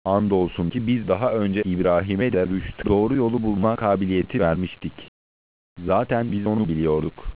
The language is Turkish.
Andolsun ki biz daha önce İbrahim'e de rüşt, doğru yolu bulma kabiliyeti vermiştik. Zaten biz onu biliyorduk.